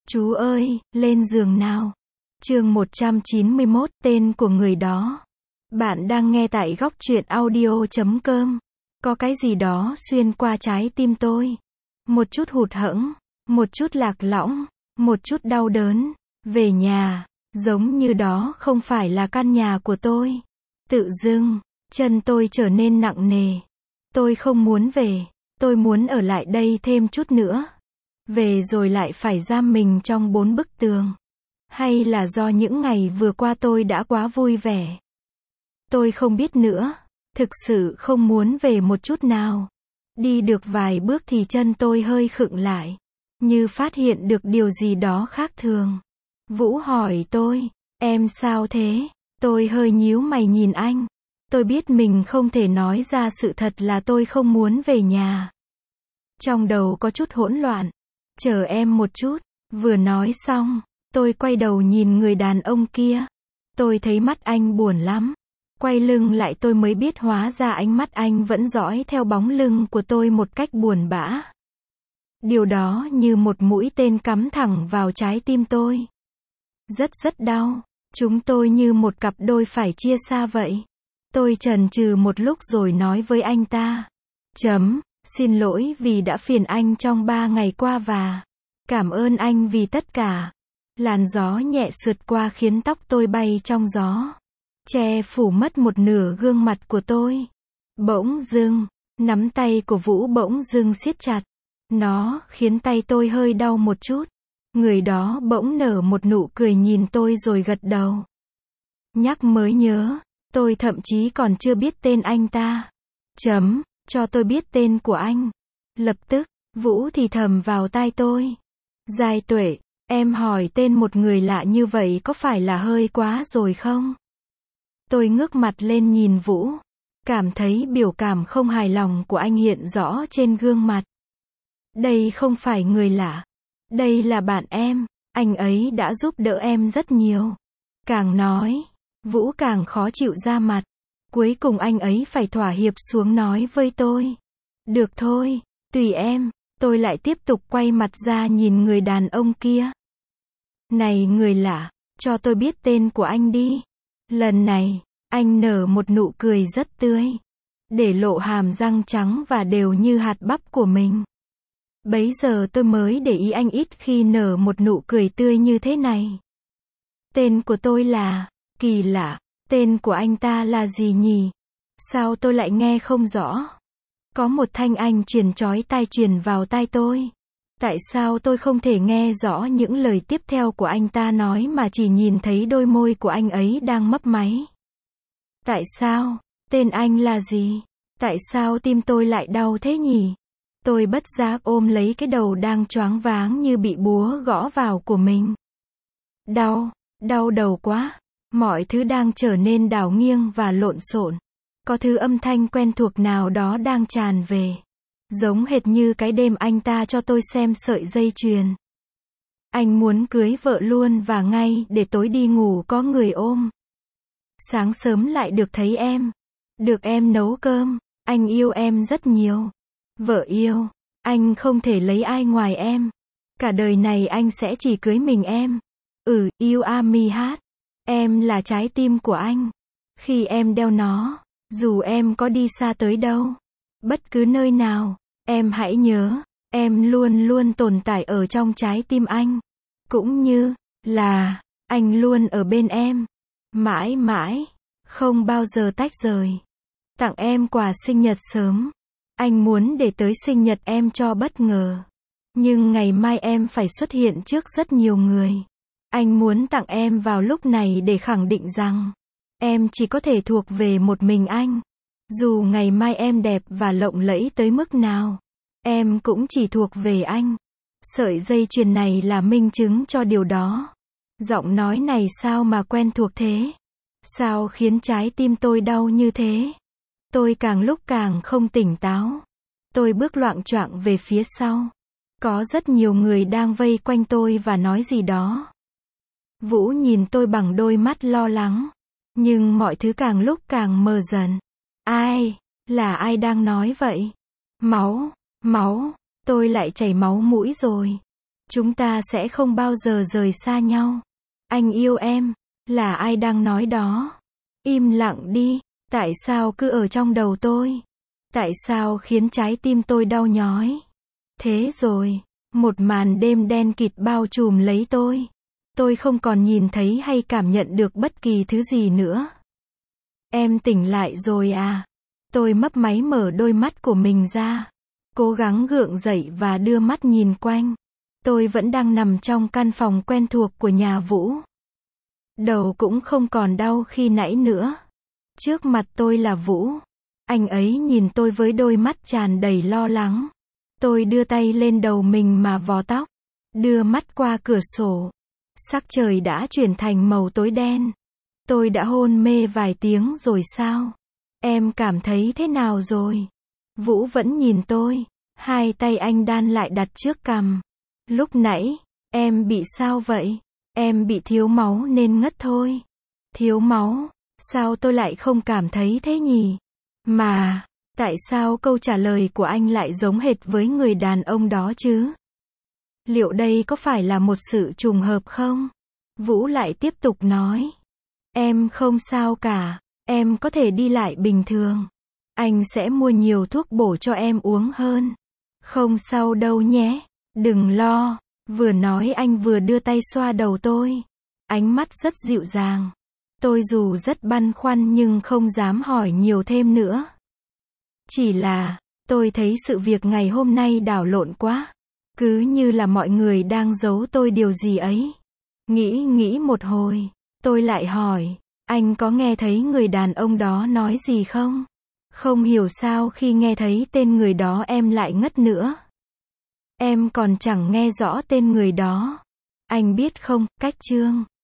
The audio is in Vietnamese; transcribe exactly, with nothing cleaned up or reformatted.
Chú ơi, lên giường nào. Chương một trăm chín mươi mốt, tên của người đó. Bạn đang nghe tại góc truyện audio chấm com. Có cái gì đó xuyên qua trái tim tôi. Một chút hụt hẫng, một chút lạc lõng, một chút đau đớn. Về nhà, giống như đó không phải là căn nhà của tôi. Tự dưng, chân tôi trở nên nặng nề. Tôi không muốn về, tôi muốn ở lại đây thêm chút nữa. Về rồi lại phải giam mình trong bốn bức tường. Hay là do những ngày vừa qua tôi đã quá vui vẻ? Tôi không biết nữa. Thực sự không muốn về một chút nào. Đi được vài bước thì chân tôi hơi khựng lại. Như phát hiện được điều gì đó khác thường. Vũ hỏi tôi, em sao thế? Tôi hơi nhíu mày nhìn anh. Tôi biết mình không thể nói ra sự thật là tôi không muốn về nhà. Trong đầu có chút hỗn loạn. Chờ em một chút. Vừa nói xong, tôi quay đầu nhìn người đàn ông kia. Tôi thấy mắt anh buồn lắm. Quay lưng lại tôi mới biết hóa ra ánh mắt anh vẫn dõi theo bóng lưng của tôi một cách buồn bã. Điều đó như một mũi tên cắm thẳng vào trái tim tôi. Rất rất đau. Chúng tôi như một cặp đôi phải chia xa vậy. Tôi chần chừ một lúc rồi nói với anh ta. Chấm, xin lỗi vì đã phiền anh trong ba ngày qua và cảm ơn anh vì tất cả. Làn gió nhẹ sượt qua khiến tóc tôi bay trong gió. Che phủ mất một nửa gương mặt của tôi. Bỗng dưng, nắm tay của Vũ bỗng dưng siết chặt. Nó khiến tay tôi hơi đau một chút. Người đó bỗng nở một nụ cười nhìn tôi rồi gật đầu. Nhắc mới nhớ, tôi thậm chí còn chưa biết tên anh ta. Chấm, cho tôi biết tên của anh. Lập tức, Vũ thì thầm vào tai tôi. Giai Tuệ, em hỏi tên một người lạ như vậy có phải là hơi quá rồi không? Tôi ngước mặt lên nhìn Vũ. Cảm thấy biểu cảm không hài lòng của anh hiện rõ trên gương mặt. Đây không phải người lạ. Đây là bạn em. Anh ấy đã giúp đỡ em rất nhiều. Càng nói, Vũ càng khó chịu ra mặt. Cuối cùng anh ấy phải thỏa hiệp xuống nói với tôi. Được thôi, tùy em. Tôi lại tiếp tục quay mặt ra nhìn người đàn ông kia. Này người lạ, cho tôi biết tên của anh đi. Lần này, anh nở một nụ cười rất tươi. Để lộ hàm răng trắng và đều như hạt bắp của mình. Bấy giờ tôi mới để ý anh ít khi nở một nụ cười tươi như thế này. Tên của tôi là, kỳ lạ, tên của anh ta là gì nhỉ? Sao tôi lại nghe không rõ? Có một thanh âm truyền chói tai truyền vào tai tôi. Tại sao tôi không thể nghe rõ những lời tiếp theo của anh ta nói mà chỉ nhìn thấy đôi môi của anh ấy đang mấp máy? Tại sao? Tên anh là gì? Tại sao tim tôi lại đau thế nhỉ? Tôi bất giác ôm lấy cái đầu đang choáng váng như bị búa gõ vào của mình. Đau, đau đầu quá. Mọi thứ đang trở nên đảo nghiêng và lộn xộn. Có thứ âm thanh quen thuộc nào đó đang tràn về. Giống hệt như cái đêm anh ta cho tôi xem sợi dây chuyền. Anh muốn cưới vợ luôn và ngay để tối đi ngủ có người ôm. Sáng sớm lại được thấy em. Được em nấu cơm. Anh yêu em rất nhiều. Vợ yêu. Anh không thể lấy ai ngoài em. Cả đời này anh sẽ chỉ cưới mình em. Ừ, yêu Ami hát. Em là trái tim của anh. Khi em đeo nó, dù em có đi xa tới đâu, bất cứ nơi nào, em hãy nhớ, em luôn luôn tồn tại ở trong trái tim anh. Cũng như là, anh luôn ở bên em. Mãi mãi, không bao giờ tách rời. Tặng em quà sinh nhật sớm. Anh muốn để tới sinh nhật em cho bất ngờ. Nhưng ngày mai em phải xuất hiện trước rất nhiều người. Anh muốn tặng em vào lúc này để khẳng định rằng em chỉ có thể thuộc về một mình anh. Dù ngày mai em đẹp và lộng lẫy tới mức nào, em cũng chỉ thuộc về anh. Sợi dây chuyền này là minh chứng cho điều đó. Giọng nói này sao mà quen thuộc thế? Sao khiến trái tim tôi đau như thế? Tôi càng lúc càng không tỉnh táo. Tôi bước loạng choạng về phía sau. Có rất nhiều người đang vây quanh tôi và nói gì đó. Vũ nhìn tôi bằng đôi mắt lo lắng. Nhưng mọi thứ càng lúc càng mờ dần. Ai? Là ai đang nói vậy? Máu, máu, tôi lại chảy máu mũi rồi. Chúng ta sẽ không bao giờ rời xa nhau. Anh yêu em. Là ai đang nói đó? Im lặng đi. Tại sao cứ ở trong đầu tôi? Tại sao khiến trái tim tôi đau nhói? Thế rồi, một màn đêm đen kịt bao trùm lấy tôi. Tôi không còn nhìn thấy hay cảm nhận được bất kỳ thứ gì nữa. Em tỉnh lại rồi à? Tôi mấp máy mở đôi mắt của mình ra. Cố gắng gượng dậy và đưa mắt nhìn quanh. Tôi vẫn đang nằm trong căn phòng quen thuộc của nhà Vũ. Đầu cũng không còn đau khi nãy nữa. Trước mặt tôi là Vũ. Anh ấy nhìn tôi với đôi mắt tràn đầy lo lắng. Tôi đưa tay lên đầu mình mà vò tóc. Đưa mắt qua cửa sổ. Sắc trời đã chuyển thành màu tối đen. Tôi đã hôn mê vài tiếng rồi sao? Em cảm thấy thế nào rồi? Vũ vẫn nhìn tôi. Hai tay anh đan lại đặt trước cằm. Lúc nãy, em bị sao vậy? Em bị thiếu máu nên ngất thôi. Thiếu máu? Sao tôi lại không cảm thấy thế nhỉ? Mà, tại sao câu trả lời của anh lại giống hệt với người đàn ông đó chứ? Liệu đây có phải là một sự trùng hợp không? Vũ lại tiếp tục nói. Em không sao cả, em có thể đi lại bình thường. Anh sẽ mua nhiều thuốc bổ cho em uống hơn. Không sao đâu nhé, đừng lo. Vừa nói anh vừa đưa tay xoa đầu tôi. Ánh mắt rất dịu dàng. Tôi dù rất băn khoăn nhưng không dám hỏi nhiều thêm nữa. Chỉ là, tôi thấy sự việc ngày hôm nay đảo lộn quá. Cứ như là mọi người đang giấu tôi điều gì ấy. Nghĩ nghĩ một hồi, tôi lại hỏi, anh có nghe thấy người đàn ông đó nói gì không? Không hiểu sao khi nghe thấy tên người đó em lại ngất nữa. Em còn chẳng nghe rõ tên người đó. Anh biết không, cách Trương